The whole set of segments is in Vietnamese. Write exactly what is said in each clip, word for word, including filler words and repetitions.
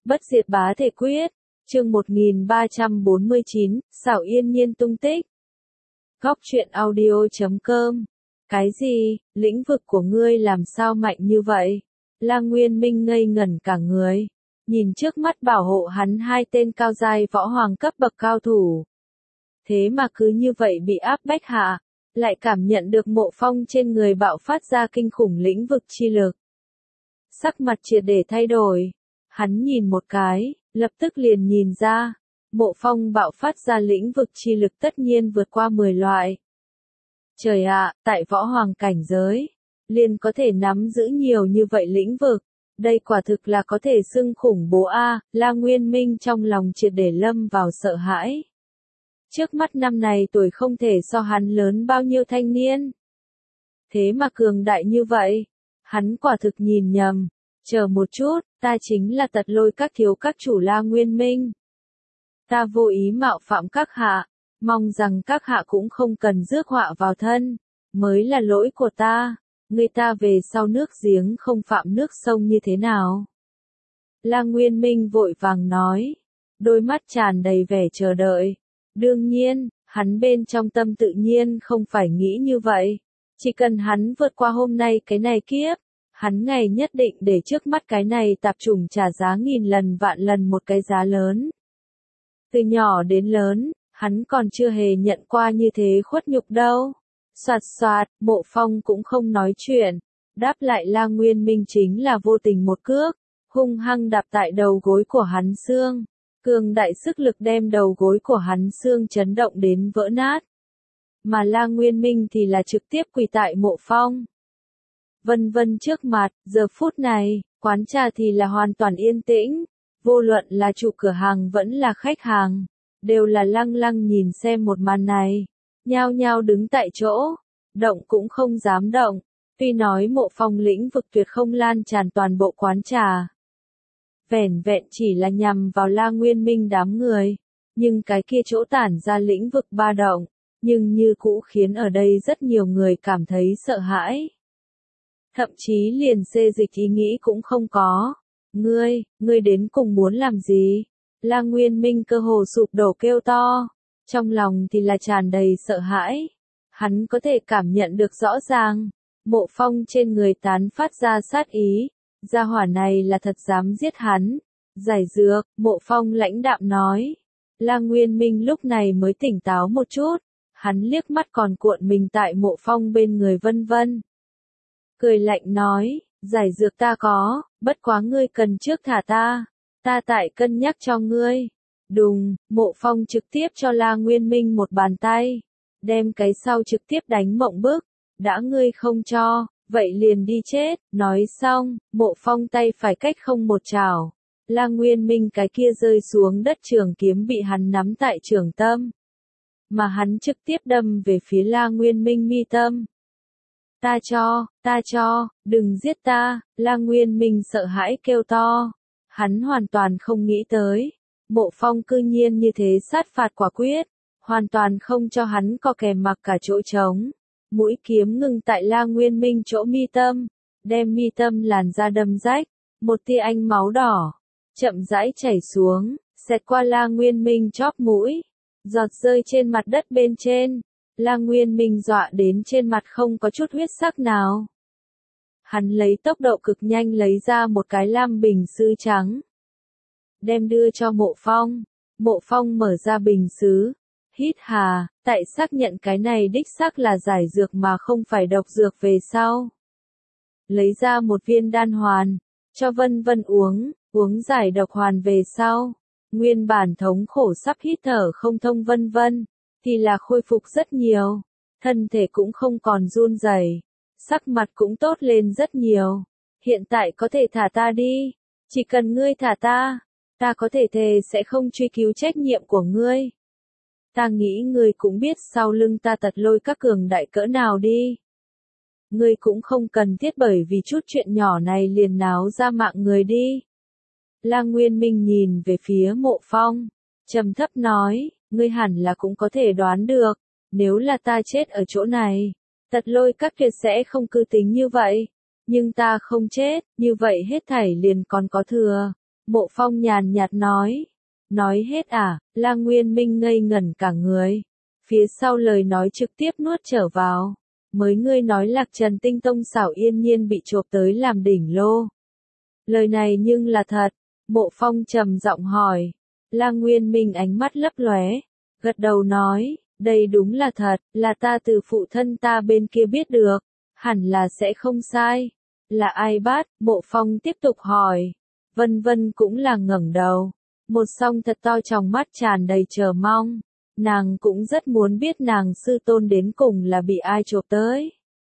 Bất diệt bá thể quyết, chương một nghìn ba trăm bốn mươi chín, xảo yên nhiên tung tích. Góc truyện audio chấm com. Cái gì, lĩnh vực của ngươi làm sao mạnh như vậy? La Nguyên Minh ngây ngẩn cả người, nhìn trước mắt bảo hộ hắn hai tên cao giai võ hoàng cấp bậc cao thủ. Thế mà cứ như vậy bị áp bách hạ, lại cảm nhận được Mộ Phong trên người bạo phát ra kinh khủng lĩnh vực chi lực. Sắc mặt triệt để thay đổi, hắn nhìn một cái, lập tức liền nhìn ra, Mộ Phong bạo phát ra lĩnh vực chi lực tất nhiên vượt qua mười loại. Trời ạ, tại võ hoàng cảnh giới, liền có thể nắm giữ nhiều như vậy lĩnh vực, đây quả thực là có thể xưng khủng bố a. La Nguyên Minh trong lòng triệt để lâm vào sợ hãi. Trước mắt năm này tuổi không thể so hắn lớn bao nhiêu thanh niên. Thế mà cường đại như vậy, hắn quả thực nhìn nhầm. Chờ một chút, ta chính là Tật Lôi các thiếu các chủ La Nguyên Minh. Ta vô ý mạo phạm các hạ, mong rằng các hạ cũng không cần rước họa vào thân, mới là lỗi của ta, người ta về sau nước giếng không phạm nước sông như thế nào. La Nguyên Minh vội vàng nói, đôi mắt tràn đầy vẻ chờ đợi. Đương nhiên, hắn bên trong tâm tự nhiên không phải nghĩ như vậy, chỉ cần hắn vượt qua hôm nay cái này kiếp, hắn ngày nhất định để trước mắt cái này tạp chủng trả giá nghìn lần vạn lần một cái giá lớn. Từ nhỏ đến lớn, hắn còn chưa hề nhận qua như thế khuất nhục đâu. Soạt soạt, Mộ Phong cũng không nói chuyện, đáp lại La Nguyên Minh chính là vô tình một cước, hung hăng đạp tại đầu gối của hắn xương. Cường đại sức lực đem đầu gối của hắn xương chấn động đến vỡ nát. Mà La Nguyên Minh thì là trực tiếp quỳ tại Mộ Phong. Vân vân trước mặt, giờ phút này, quán trà thì là hoàn toàn yên tĩnh, vô luận là chủ cửa hàng vẫn là khách hàng, đều là lăng lăng nhìn xem một màn này, nhao nhao đứng tại chỗ, động cũng không dám động, tuy nói Mộ Phong lĩnh vực tuyệt không lan tràn toàn bộ quán trà. Vẻn vẹn chỉ là nhằm vào La Nguyên Minh đám người, nhưng cái kia chỗ tản ra lĩnh vực ba động, nhưng như cũ khiến ở đây rất nhiều người cảm thấy sợ hãi. Thậm chí liền xê dịch ý nghĩ cũng không có. Ngươi, ngươi đến cùng muốn làm gì? La Nguyên Minh cơ hồ sụp đổ kêu to, trong lòng thì là tràn đầy sợ hãi. Hắn có thể cảm nhận được rõ ràng, Mộ Phong trên người tán phát ra sát ý. Gia hỏa này là thật dám giết hắn. Giải dược, Mộ Phong lãnh đạm nói. La Nguyên Minh lúc này mới tỉnh táo một chút. Hắn liếc mắt còn cuộn mình tại Mộ Phong bên người vân vân. Cười lạnh nói, giải dược ta có, bất quá ngươi cần trước thả ta. Ta tại cân nhắc cho ngươi. Đùng, Mộ Phong trực tiếp cho La Nguyên Minh một bàn tay. Đem cái sau trực tiếp đánh mộng bức. Đã ngươi không cho. Vậy liền đi chết, nói xong, Mộ Phong tay phải cách không một chảo. La Nguyên Minh cái kia rơi xuống đất trường kiếm bị hắn nắm tại trường tâm. Mà hắn trực tiếp đâm về phía La Nguyên Minh mi tâm. Ta cho, ta cho, đừng giết ta, La Nguyên Minh sợ hãi kêu to. Hắn hoàn toàn không nghĩ tới. Mộ Phong cư nhiên như thế sát phạt quả quyết, hoàn toàn không cho hắn co kè mặc cả chỗ trống. Mũi kiếm ngừng tại La Nguyên Minh chỗ mi tâm, đem mi tâm làn da đâm rách, một tia ánh máu đỏ, chậm rãi chảy xuống, xẹt qua La Nguyên Minh chóp mũi, giọt rơi trên mặt đất bên trên, La Nguyên Minh dọa đến trên mặt không có chút huyết sắc nào. Hắn lấy tốc độ cực nhanh lấy ra một cái lam bình sứ trắng, đem đưa cho Mộ Phong. Mộ Phong mở ra bình sứ. Hít hà, tại xác nhận cái này đích xác là giải dược mà không phải độc dược về sau. Lấy ra một viên đan hoàn, cho vân vân uống, uống giải độc hoàn về sau. Nguyên bản thống khổ sắp hít thở không thông vân vân, thì là khôi phục rất nhiều. Thân thể cũng không còn run rẩy, sắc mặt cũng tốt lên rất nhiều. Hiện tại có thể thả ta đi, chỉ cần ngươi thả ta, ta có thể thề sẽ không truy cứu trách nhiệm của ngươi. Ta nghĩ ngươi cũng biết sau lưng ta Tật Lôi các cường đại cỡ nào đi. Ngươi cũng không cần thiết bởi vì chút chuyện nhỏ này liền náo ra mạng người đi. La Nguyên Minh nhìn về phía Mộ Phong, trầm thấp nói, ngươi hẳn là cũng có thể đoán được, nếu là ta chết ở chỗ này, Tật Lôi các tuyệt sẽ không cư tính như vậy. Nhưng ta không chết, như vậy hết thảy liền còn có thừa. Mộ Phong nhàn nhạt nói. Nói hết à, La Nguyên Minh ngây ngẩn cả người. Phía sau lời nói trực tiếp nuốt trở vào. Mới ngươi nói Lạc Trần Tinh Tông xảo yên nhiên bị chộp tới làm đỉnh lô. Lời này nhưng là thật. Mộ Phong trầm giọng hỏi. La Nguyên Minh ánh mắt lấp lóe, gật đầu nói, đây đúng là thật, là ta từ phụ thân ta bên kia biết được, hẳn là sẽ không sai. Là ai bắt? Mộ Phong tiếp tục hỏi. Vân Vân cũng là ngẩng đầu, một song thật to trong mắt tràn đầy chờ mong. Nàng cũng rất muốn biết nàng sư tôn đến cùng là bị ai chộp tới.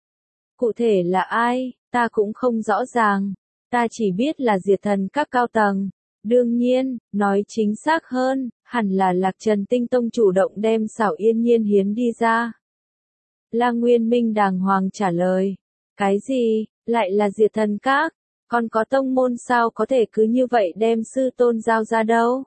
Cụ thể là ai, ta cũng không rõ ràng, ta chỉ biết là diệt thần các cao tầng. Đương nhiên, nói chính xác hơn, hẳn là Lạc Trần Tinh Tông chủ động đem xảo yên nhiên hiến đi ra. La Nguyên Minh đàng hoàng trả lời. Cái gì, lại là diệt thần các? Còn có tông môn sao có thể cứ như vậy đem sư tôn giao ra đâu?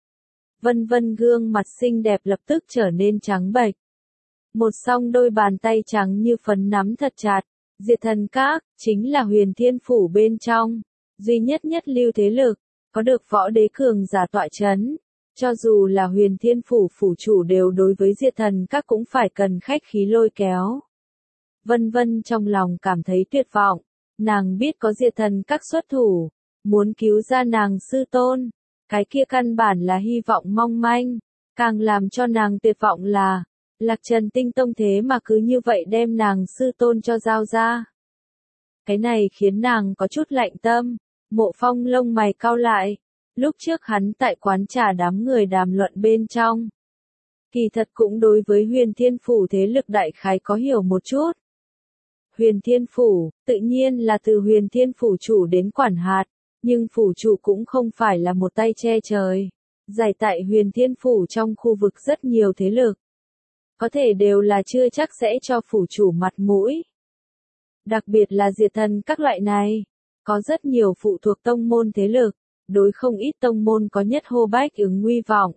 Vân Vân gương mặt xinh đẹp lập tức trở nên trắng bệch. Một song đôi bàn tay trắng như phấn nắm thật chặt. Diệt thần các, chính là Huyền Thiên Phủ bên trong, duy nhất nhất lưu thế lực, có được võ đế cường giả tọa chấn. Cho dù là Huyền Thiên Phủ phủ chủ đều đối với diệt thần các cũng phải cần khách khí lôi kéo. Vân Vân trong lòng cảm thấy tuyệt vọng, nàng biết có diệt thần các xuất thủ, muốn cứu ra nàng sư tôn, cái kia căn bản là hy vọng mong manh, càng làm cho nàng tuyệt vọng là, Lạc Trần Tinh Tông thế mà cứ như vậy đem nàng sư tôn cho giao ra. Cái này khiến nàng có chút lạnh tâm. Mộ Phong lông mày cau lại, lúc trước hắn tại quán trà đám người đàm luận bên trong. Kỳ thật cũng đối với Huyền Thiên Phủ thế lực đại khái có hiểu một chút. Huyền Thiên Phủ, tự nhiên là từ Huyền Thiên Phủ chủ đến quản hạt, nhưng phủ chủ cũng không phải là một tay che trời. Giải tại Huyền Thiên Phủ trong khu vực rất nhiều thế lực. Có thể đều là chưa chắc sẽ cho phủ chủ mặt mũi. Đặc biệt là diệt thần các loại này. Có rất nhiều phụ thuộc tông môn thế lực, đối không ít tông môn có nhất hô bách ứng nguy vọng.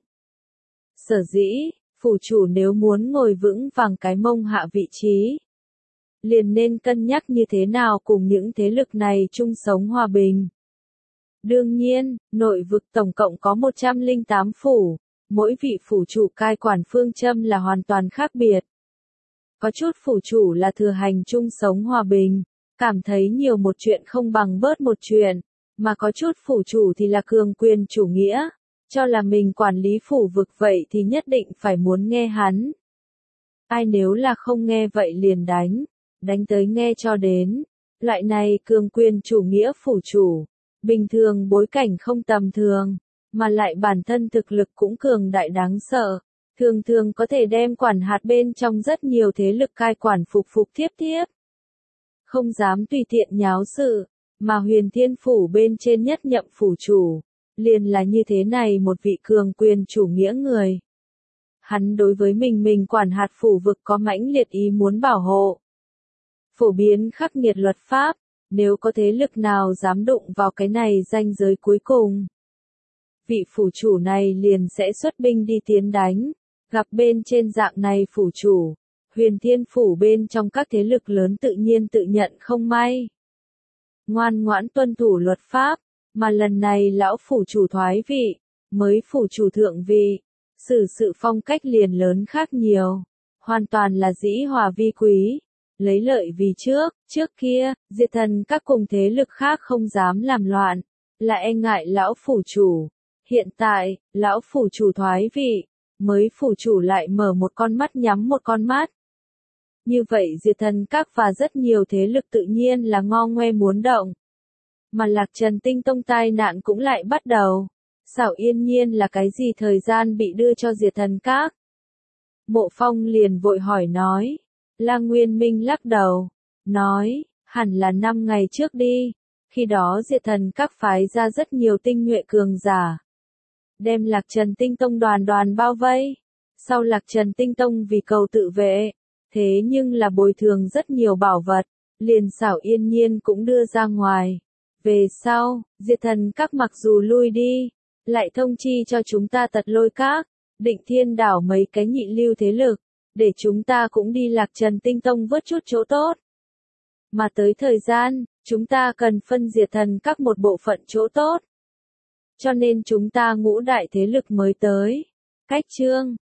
Sở dĩ, phủ chủ nếu muốn ngồi vững vàng cái mông hạ vị trí, liền nên cân nhắc như thế nào cùng những thế lực này chung sống hòa bình. Đương nhiên, nội vực tổng cộng có một trăm lẻ tám phủ, mỗi vị phủ chủ cai quản phương châm là hoàn toàn khác biệt. Có chút phủ chủ là thừa hành chung sống hòa bình. Cảm thấy nhiều một chuyện không bằng bớt một chuyện, mà có chút phủ chủ thì là cường quyền chủ nghĩa, cho là mình quản lý phủ vực vậy thì nhất định phải muốn nghe hắn. Ai nếu là không nghe vậy liền đánh, đánh tới nghe cho đến. Loại này cường quyền chủ nghĩa phủ chủ, bình thường bối cảnh không tầm thường, mà lại bản thân thực lực cũng cường đại đáng sợ, thường thường có thể đem quản hạt bên trong rất nhiều thế lực cai quản phục phục thiếp thiếp. Không dám tùy tiện nháo sự, mà Huyền Thiên Phủ bên trên nhất nhậm phủ chủ, liền là như thế này một vị cường quyền chủ nghĩa người. Hắn đối với mình mình quản hạt phủ vực có mãnh liệt ý muốn bảo hộ. Phổ biến khắc nghiệt luật pháp, nếu có thế lực nào dám đụng vào cái này ranh giới cuối cùng. Vị phủ chủ này liền sẽ xuất binh đi tiến đánh, gặp bên trên dạng này phủ chủ. Huyền Thiên Phủ bên trong các thế lực lớn tự nhiên tự nhận không may. Ngoan ngoãn tuân thủ luật pháp, mà lần này lão phủ chủ thoái vị, mới phủ chủ thượng vị, xử sự phong cách liền lớn khác nhiều, hoàn toàn là dĩ hòa vi quý, lấy lợi vì trước, trước kia, diệt thần các cùng thế lực khác không dám làm loạn, là e ngại lão phủ chủ. Hiện tại, lão phủ chủ thoái vị, mới phủ chủ lại mở một con mắt nhắm một con mắt. Như vậy diệt thần các và rất nhiều thế lực tự nhiên là ngo ngoe muốn động. Mà Lạc Trần Tinh Tông tai nạn cũng lại bắt đầu. Xảo yên nhiên là cái gì thời gian bị đưa cho diệt thần các? Mộ Phong liền vội hỏi nói. La Nguyên Minh lắc đầu. Nói, hẳn là năm ngày trước đi. Khi đó diệt thần các phái ra rất nhiều tinh nhuệ cường giả. Đem Lạc Trần Tinh Tông đoàn đoàn bao vây. Sau Lạc Trần Tinh Tông vì cầu tự vệ. Thế nhưng là bồi thường rất nhiều bảo vật, liền xảo yên nhiên cũng đưa ra ngoài. Về sau, diệt thần các mặc dù lui đi, lại thông chi cho chúng ta tật lôi các, định thiên đảo mấy cái nhị lưu thế lực, để chúng ta cũng đi Lạc Trần Tinh Tông vớt chút chỗ tốt. Mà tới thời gian, chúng ta cần phân diệt thần các một bộ phận chỗ tốt. Cho nên chúng ta ngũ đại thế lực mới tới. Cách chương